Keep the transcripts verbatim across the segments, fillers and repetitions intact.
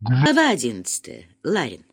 Глава одиннадцатая. Ларин.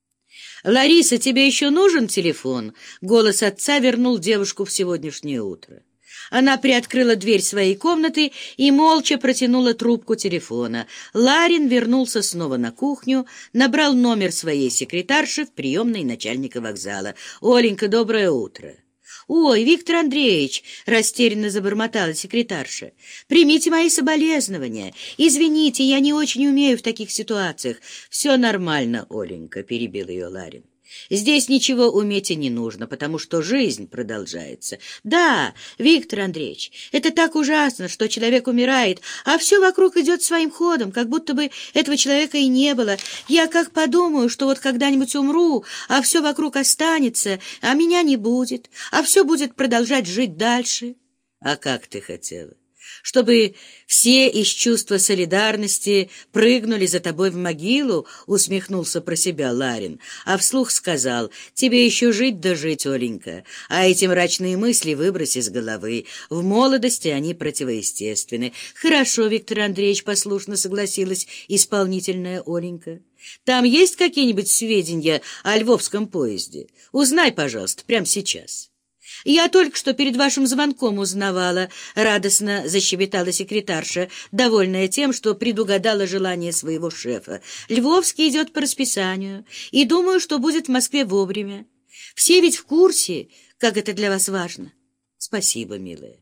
«Лариса, тебе еще нужен телефон?» Голос отца вернул девушку в сегодняшнее утро. Она приоткрыла дверь своей комнаты и молча протянула трубку телефона. Ларин вернулся снова на кухню, набрал номер своей секретарши в приемной начальника вокзала. «Оленька, доброе утро!» «Ой, Виктор Андреевич!» — растерянно забормотала секретарша. «Примите мои соболезнования. Извините, я не очень умею в таких ситуациях». «Все нормально, Оленька», — перебил ее Ларин. «Здесь ничего уметь и не нужно, потому что жизнь продолжается». «Да, Виктор Андреевич, это так ужасно, что человек умирает, а все вокруг идет своим ходом, как будто бы этого человека и не было. Я как подумаю, что вот когда-нибудь умру, а все вокруг останется, а меня не будет, а все будет продолжать жить дальше». «А как ты хотела? Чтобы все из чувства солидарности прыгнули за тобой в могилу?» — усмехнулся про себя Ларин, а вслух сказал: «Тебе еще жить да жить, Оленька, а эти мрачные мысли выбрось из головы. В молодости они противоестественны». «Хорошо, Виктор Андреевич», — послушно согласилась исполнительная Оленька. «Там есть какие-нибудь сведения о львовском поезде? Узнай, пожалуйста, прямо сейчас». «Я только что перед вашим звонком узнавала», — радостно защебетала секретарша, довольная тем, что предугадала желание своего шефа. «Львовский идет по расписанию, и думаю, что будет в Москве вовремя. Все ведь в курсе, как это для вас важно». «Спасибо, милая.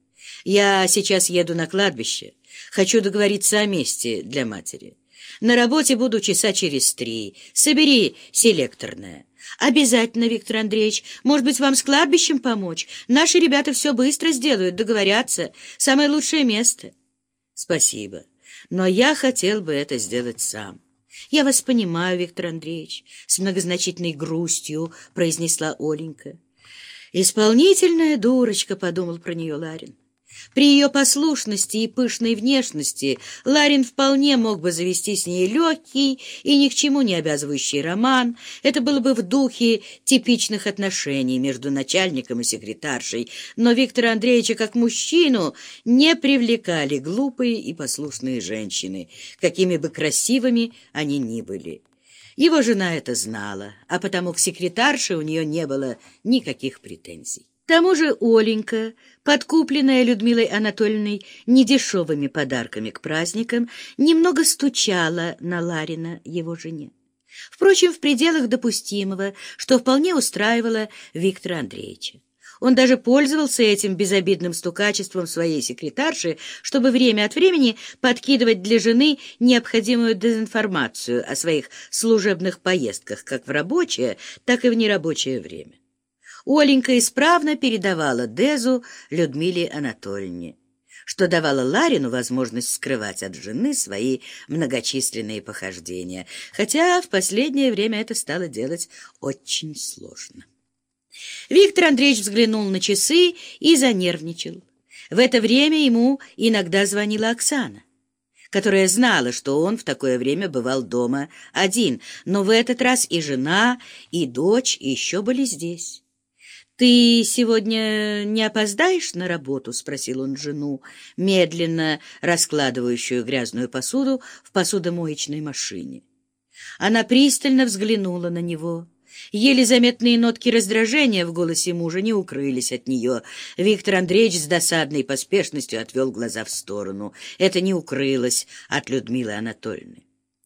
Я сейчас еду на кладбище. Хочу договориться о месте для матери. На работе буду часа через три. Собери селекторное». «Обязательно, Виктор Андреевич. Может быть, вам с кладбищем помочь? Наши ребята все быстро сделают, договорятся. Самое лучшее место». «Спасибо, но я хотел бы это сделать сам». «Я вас понимаю, Виктор Андреевич», — с многозначительной грустью произнесла Оленька. «Исполнительная дурочка», — подумал про нее Ларин. При ее послушности и пышной внешности Ларин вполне мог бы завести с ней легкий и ни к чему не обязывающий роман. Это было бы в духе типичных отношений между начальником и секретаршей, но Виктора Андреевича как мужчину не привлекали глупые и послушные женщины, какими бы красивыми они ни были. Его жена это знала, а потому к секретарше у нее не было никаких претензий. К тому же Оленька, подкупленная Людмилой Анатольевной недешевыми подарками к праздникам, немного стучала на Ларина, его жене. Впрочем, в пределах допустимого, что вполне устраивало Виктора Андреевича. Он даже пользовался этим безобидным стукачеством своей секретарши, чтобы время от времени подкидывать для жены необходимую дезинформацию о своих служебных поездках как в рабочее, так и в нерабочее время. Оленька исправно передавала Дезу Людмиле Анатольевне, что давало Ларину возможность скрывать от жены свои многочисленные похождения, хотя в последнее время это стало делать очень сложно. Виктор Андреевич взглянул на часы и занервничал. В это время ему иногда звонила Оксана, которая знала, что он в такое время бывал дома один, но в этот раз и жена, и дочь еще были здесь. «Ты сегодня не опоздаешь на работу?» — спросил он жену, медленно раскладывающую грязную посуду в посудомоечной машине. Она пристально взглянула на него. Еле заметные нотки раздражения в голосе мужа не укрылись от нее. Виктор Андреевич с досадной поспешностью отвел глаза в сторону. Это не укрылось от Людмилы Анатольевны.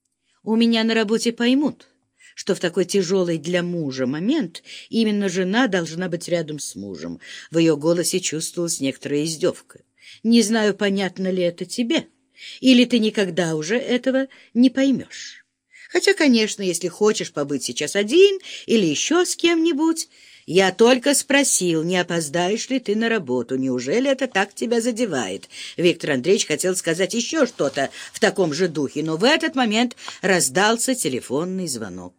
«У меня на работе поймут, что в такой тяжелый для мужа момент именно жена должна быть рядом с мужем». В ее голосе чувствовалась некоторая издевка. «Не знаю, понятно ли это тебе, или ты никогда уже этого не поймешь. Хотя, конечно, если хочешь побыть сейчас один или еще с кем-нибудь, я только спросил, не опоздаешь ли ты на работу. Неужели это так тебя задевает?» Виктор Андреевич хотел сказать еще что-то в таком же духе, но в этот момент раздался телефонный звонок.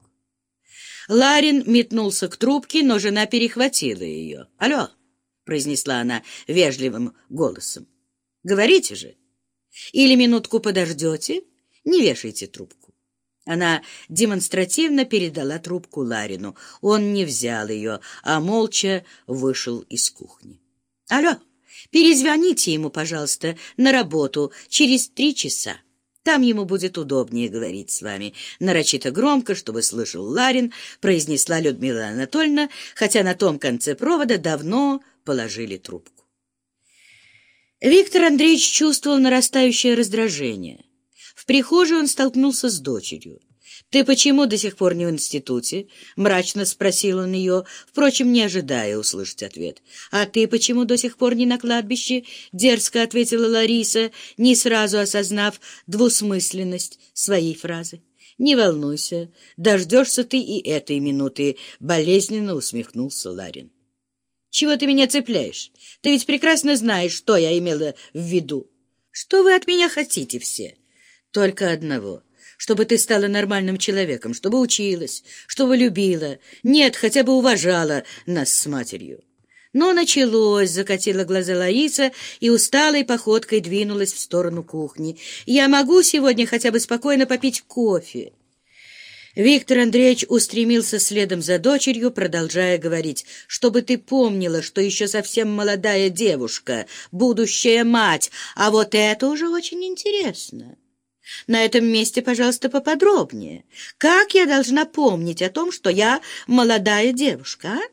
Ларин метнулся к трубке, но жена перехватила ее. «Алло», — произнесла она вежливым голосом, — «говорите же. Или минутку подождете, не вешайте трубку». Она демонстративно передала трубку Ларину. Он не взял ее, а молча вышел из кухни. «Алло, перезвоните ему, пожалуйста, на работу через три часа». Там ему будет удобнее говорить с вами. Нарочито громко, чтобы слышал Ларин, произнесла Людмила Анатольевна, хотя на том конце провода давно положили трубку. Виктор Андреевич чувствовал нарастающее раздражение. В прихожей он столкнулся с дочерью. «Ты почему до сих пор не в институте?» — мрачно спросил он ее, впрочем, не ожидая услышать ответ. «А ты почему до сих пор не на кладбище?» — дерзко ответила Лариса, не сразу осознав двусмысленность своей фразы. «Не волнуйся, дождешься ты и этой минуты», — болезненно усмехнулся Ларин. «Чего ты меня цепляешь? Ты ведь прекрасно знаешь, что я имела в виду. Что вы от меня хотите все?» «Только одного. Чтобы ты стала нормальным человеком, чтобы училась, чтобы любила, нет, хотя бы уважала нас с матерью». Но началось, закатила глаза Лариса и усталой походкой двинулась в сторону кухни. «Я могу сегодня хотя бы спокойно попить кофе?» Виктор Андреевич устремился следом за дочерью, продолжая говорить: «Чтобы ты помнила, что еще совсем молодая девушка, будущая мать, а вот это уже очень интересно. На этом месте, пожалуйста, поподробнее. Как я должна помнить о том, что я молодая девушка, а?»